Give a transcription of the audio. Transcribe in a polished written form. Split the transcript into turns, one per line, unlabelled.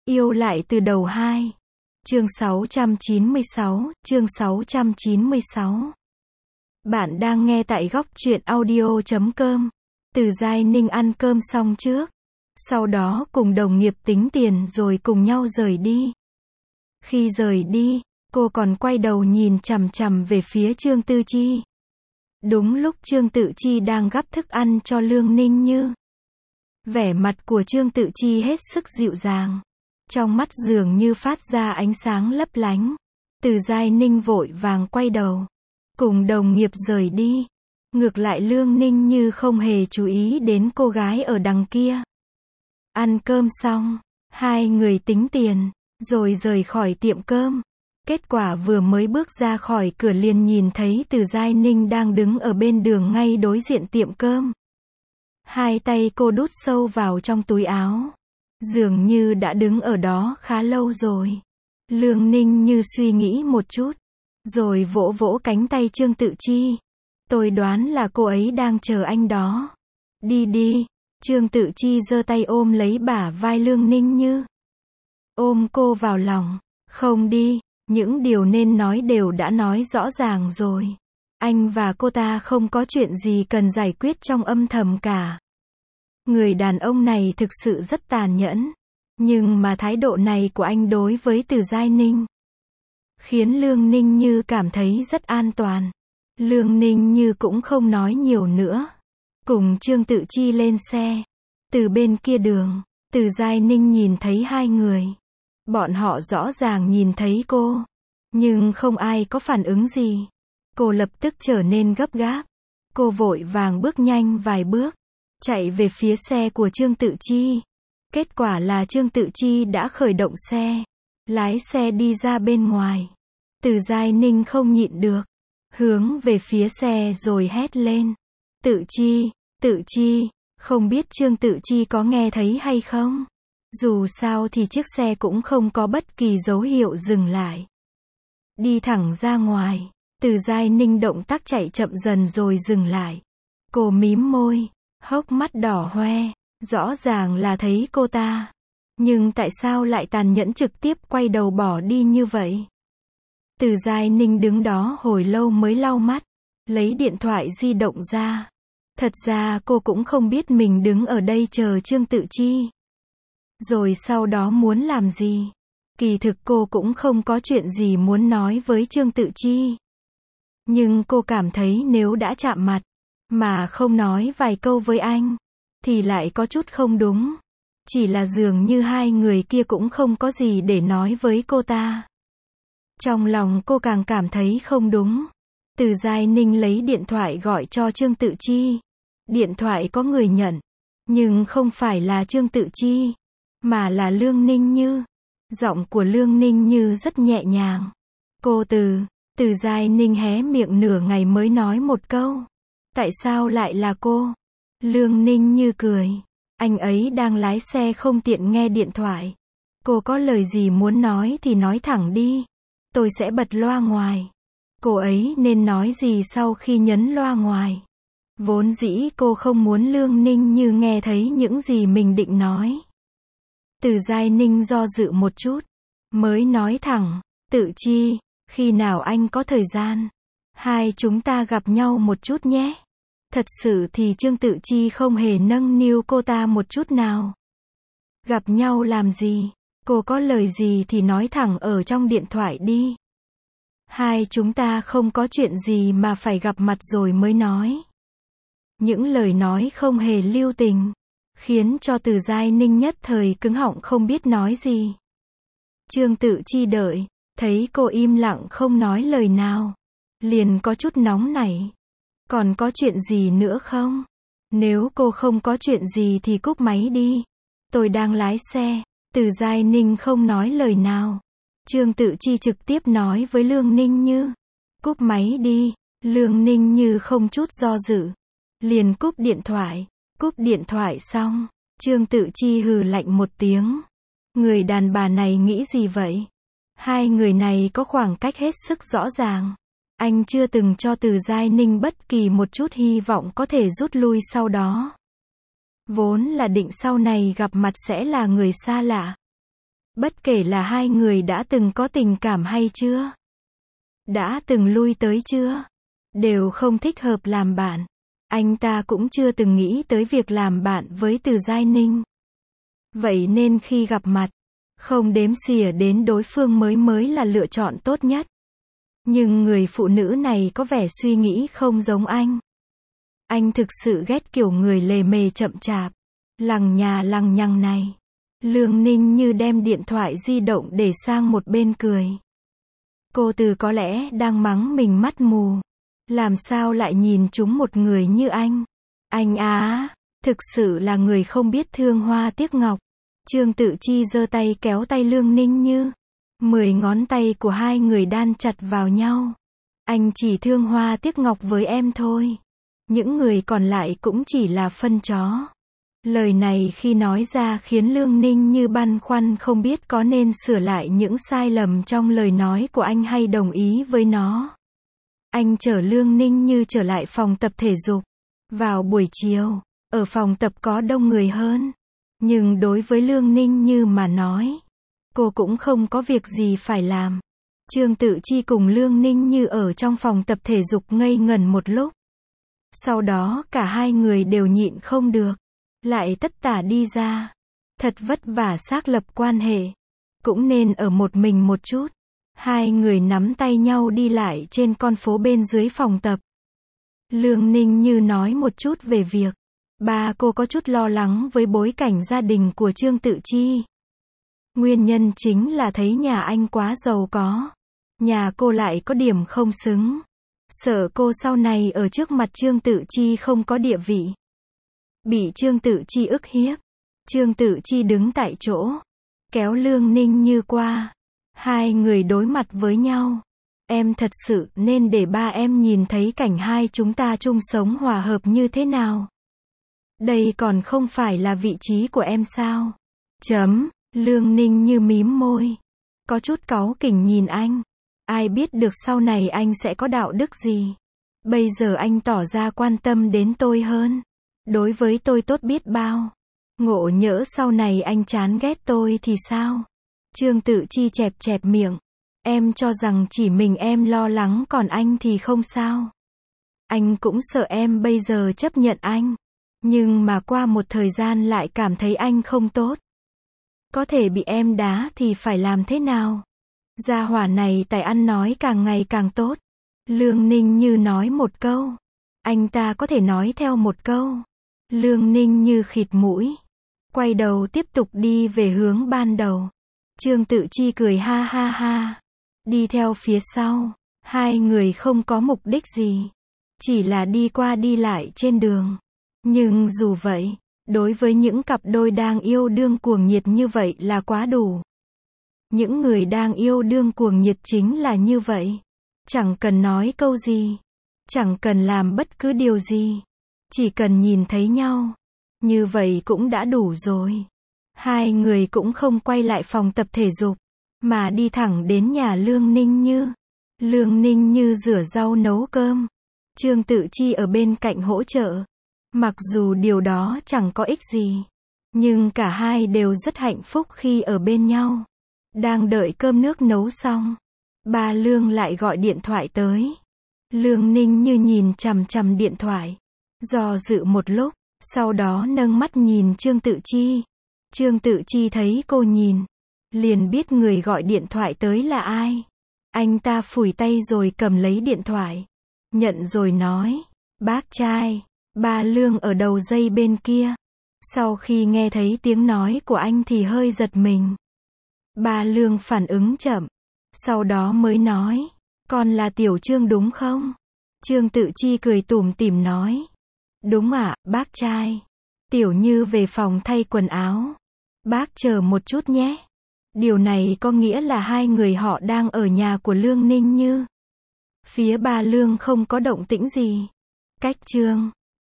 Yêu lại từ đầu 2. Chương 696, chương 696. Bạn đang nghe tại góc truyện audio.com. Từ Giai Ninh ăn cơm xong trước. Sau đó cùng đồng nghiệp tính tiền rồi cùng nhau rời đi. Khi rời đi, cô còn quay đầu nhìn chằm chằm về phía Trương Tư Chi. Đúng lúc Trương Tự Chi đang gắp thức ăn cho Lương Ninh Như. Vẻ mặt của Trương Tự Chi hết sức dịu dàng. Trong mắt dường như phát ra ánh sáng lấp lánh. Từ Giai Ninh vội vàng quay đầu. Cùng đồng nghiệp rời đi. Ngược lại Lương Ninh Như không hề chú ý đến cô gái ở đằng kia. Ăn cơm xong, hai người tính tiền, rồi rời khỏi tiệm cơm. Kết quả vừa mới bước ra khỏi cửa liền nhìn thấy Từ Giai Ninh đang đứng ở bên đường ngay đối diện tiệm cơm. Hai tay cô đút sâu vào trong túi áo. Dường như đã đứng ở đó khá lâu rồi. Lương Ninh Như suy nghĩ một chút, rồi vỗ vỗ cánh tay Trương Tự Chi. Tôi đoán là cô ấy đang chờ anh đó. Đi đi. Trương Tự Chi giơ tay ôm lấy bả vai Lương Ninh Như. Ôm cô vào lòng. Không đi, những điều nên nói đều đã nói rõ ràng rồi. Anh và cô ta không có chuyện gì cần giải quyết trong âm thầm cả. Người đàn ông này thực sự rất tàn nhẫn. Nhưng mà thái độ này của anh đối với Từ Giai Ninh khiến Lương Ninh Như cảm thấy rất an toàn. Lương Ninh Như cũng không nói nhiều nữa. Cùng Trương Tự Chi lên xe. Từ bên kia đường, Từ Giai Ninh nhìn thấy hai người. Bọn họ rõ ràng nhìn thấy cô. Nhưng không ai có phản ứng gì. Cô lập tức trở nên gấp gáp. Cô vội vàng bước nhanh vài bước. Chạy về phía xe của Trương Tự Chi. Kết quả là Trương Tự Chi đã khởi động xe. Lái xe đi ra bên ngoài. Từ Giai Ninh không nhịn được. Hướng về phía xe rồi hét lên. Tự Chi, không biết Trương Tự Chi có nghe thấy hay không? Dù sao thì chiếc xe cũng không có bất kỳ dấu hiệu dừng lại. Đi thẳng ra ngoài. Từ Giai Ninh động tác chạy chậm dần rồi dừng lại. Cô mím môi. Hốc mắt đỏ hoe, rõ ràng là thấy cô ta. Nhưng tại sao lại tàn nhẫn trực tiếp quay đầu bỏ đi như vậy? Từ Giai Ninh đứng đó hồi lâu mới lau mắt, lấy điện thoại di động ra. Thật ra cô cũng không biết mình đứng ở đây chờ Trương Tự Chi. Rồi sau đó muốn làm gì? Kỳ thực cô cũng không có chuyện gì muốn nói với Trương Tự Chi. Nhưng cô cảm thấy nếu đã chạm mặt, mà không nói vài câu với anh, thì lại có chút không đúng. Chỉ là dường như hai người kia cũng không có gì để nói với cô ta. Trong lòng cô càng cảm thấy không đúng. Từ Giai Ninh lấy điện thoại gọi cho Trương Tự Chi. Điện thoại có người nhận, nhưng không phải là Trương Tự Chi, mà là Lương Ninh Như. Giọng của Lương Ninh Như rất nhẹ nhàng. Cô Từ Giai Ninh hé miệng nửa ngày mới nói một câu. Tại sao lại là cô? Lương Ninh Như cười. Anh ấy đang lái xe không tiện nghe điện thoại. Cô có lời gì muốn nói thì nói thẳng đi. Tôi sẽ bật loa ngoài. Cô ấy nên nói gì sau khi nhấn loa ngoài? Vốn dĩ cô không muốn Lương Ninh Như nghe thấy những gì mình định nói. Từ Giai Ninh do dự một chút, mới nói thẳng. Tự Chi, khi nào anh có thời gian, hai chúng ta gặp nhau một chút nhé. Thật sự thì Trương Tự Chi không hề nâng niu cô ta một chút nào. Gặp nhau làm gì? Cô có lời gì thì nói thẳng ở trong điện thoại đi. Hai chúng ta không có chuyện gì mà phải gặp mặt rồi mới nói. Những lời nói không hề lưu tình, khiến cho Từ Giai Ninh nhất thời cứng họng không biết nói gì. Trương Tự Chi đợi, thấy cô im lặng không nói lời nào, liền có chút nóng nảy. Còn có chuyện gì nữa không? Nếu cô không có chuyện gì thì cúp máy đi. Tôi đang lái xe. Từ Giai Ninh không nói lời nào. Trương Tự Chi trực tiếp nói với Lương Ninh Như. Cúp máy đi. Lương Ninh Như không chút do dự. Liền cúp điện thoại. Cúp điện thoại xong, Trương Tự Chi hừ lạnh một tiếng. Người đàn bà này nghĩ gì vậy? Hai người này có khoảng cách hết sức rõ ràng. Anh chưa từng cho Từ Giai Ninh bất kỳ một chút hy vọng có thể rút lui sau đó. Vốn là định sau này gặp mặt sẽ là người xa lạ. Bất kể là hai người đã từng có tình cảm hay chưa, đã từng lui tới chưa, đều không thích hợp làm bạn. Anh ta cũng chưa từng nghĩ tới việc làm bạn với Từ Giai Ninh. Vậy nên khi gặp mặt, không đếm xỉa đến đối phương mới là lựa chọn tốt nhất. Nhưng người phụ nữ này có vẻ suy nghĩ không giống anh. Anh thực sự ghét kiểu người lề mề chậm chạp, lằng nhà lằng nhằng này. Lương Ninh Như đem điện thoại di động để sang một bên cười. Cô Từ có lẽ đang mắng mình mắt mù. Làm sao lại nhìn trúng một người như anh? Anh á, thực sự là người không biết thương hoa tiếc ngọc. Trương Tự Chi giơ tay kéo tay Lương Ninh Như. 10 ngón tay của hai người đan chặt vào nhau. Anh chỉ thương hoa tiếc ngọc với em thôi. Những người còn lại cũng chỉ là phân chó. Lời này khi nói ra khiến Lương Ninh Như băn khoăn không biết có nên sửa lại những sai lầm trong lời nói của anh hay đồng ý với nó. Anh chở Lương Ninh Như trở lại phòng tập thể dục. Vào buổi chiều, ở phòng tập có đông người hơn. Nhưng đối với Lương Ninh Như mà nói, cô cũng không có việc gì phải làm. Trương Tự Chi cùng Lương Ninh Như ở trong phòng tập thể dục ngây ngẩn một lúc. Sau đó cả hai người đều nhịn không được, lại tất tả đi ra. Thật vất vả xác lập quan hệ, cũng nên ở một mình một chút. Hai người nắm tay nhau đi lại trên con phố bên dưới phòng tập. Lương Ninh Như nói một chút về việc ba cô có chút lo lắng với bối cảnh gia đình của Trương Tự Chi. Nguyên nhân chính là thấy nhà anh quá giàu có, nhà cô lại có điểm không xứng. Sợ cô sau này ở trước mặt Trương Tự Chi không có địa vị, bị Trương Tự Chi ức hiếp. Trương Tự Chi đứng tại chỗ, kéo Lương Ninh Như qua. Hai người đối mặt với nhau. Em thật sự nên để ba em nhìn thấy cảnh hai chúng ta chung sống hòa hợp như thế nào. Đây còn không phải là vị trí của em sao? Lương Ninh Như mím môi, có chút cáu kỉnh nhìn anh. Ai biết được sau này anh sẽ có đạo đức gì. Bây giờ anh tỏ ra quan tâm đến tôi hơn. Đối với tôi tốt biết bao. Ngộ nhỡ sau này anh chán ghét tôi thì sao? Trương Tự Chi chẹp chẹp miệng. Em cho rằng chỉ mình em lo lắng còn anh thì không sao. Anh cũng sợ em bây giờ chấp nhận anh. Nhưng mà qua một thời gian lại cảm thấy anh không tốt. Có thể bị em đá thì phải làm thế nào? Gia hỏa này tài ăn nói càng ngày càng tốt. Lương Ninh Như nói một câu, anh ta có thể nói theo một câu. Lương Ninh Như khịt mũi, quay đầu tiếp tục đi về hướng ban đầu. Trương Tự Chi cười ha ha ha, đi theo phía sau. Hai người không có mục đích gì, chỉ là đi qua đi lại trên đường. Nhưng dù vậy, đối với những cặp đôi đang yêu đương cuồng nhiệt như vậy là quá đủ. Những người đang yêu đương cuồng nhiệt chính là như vậy. Chẳng cần nói câu gì, chẳng cần làm bất cứ điều gì, chỉ cần nhìn thấy nhau, như vậy cũng đã đủ rồi. Hai người cũng không quay lại phòng tập thể dục, mà đi thẳng đến nhà Lương Ninh Như. Lương Ninh Như rửa rau nấu cơm, Trương Tự Chi ở bên cạnh hỗ trợ. Mặc dù điều đó chẳng có ích gì, nhưng cả hai đều rất hạnh phúc khi ở bên nhau. Đang đợi cơm nước nấu xong, ba Lương lại gọi điện thoại tới. Lương Ninh Như nhìn chằm chằm điện thoại, do dự một lúc, sau đó nâng mắt nhìn Trương Tự Chi. Trương Tự Chi thấy cô nhìn, liền biết người gọi điện thoại tới là ai. Anh ta phủi tay rồi cầm lấy điện thoại, nhận rồi nói, bác trai. Ba Lương ở đầu dây bên kia, sau khi nghe thấy tiếng nói của anh thì hơi giật mình. Ba Lương phản ứng chậm, sau đó mới nói, con là Tiểu Trương đúng không? Trương Tự Chi cười tủm tỉm nói, đúng ạ, bác trai. Tiểu Như về phòng thay quần áo. Bác chờ một chút nhé. Điều này có nghĩa là hai người họ đang ở nhà của Lương Ninh Như. Phía ba Lương không có động tĩnh gì. Cách Trương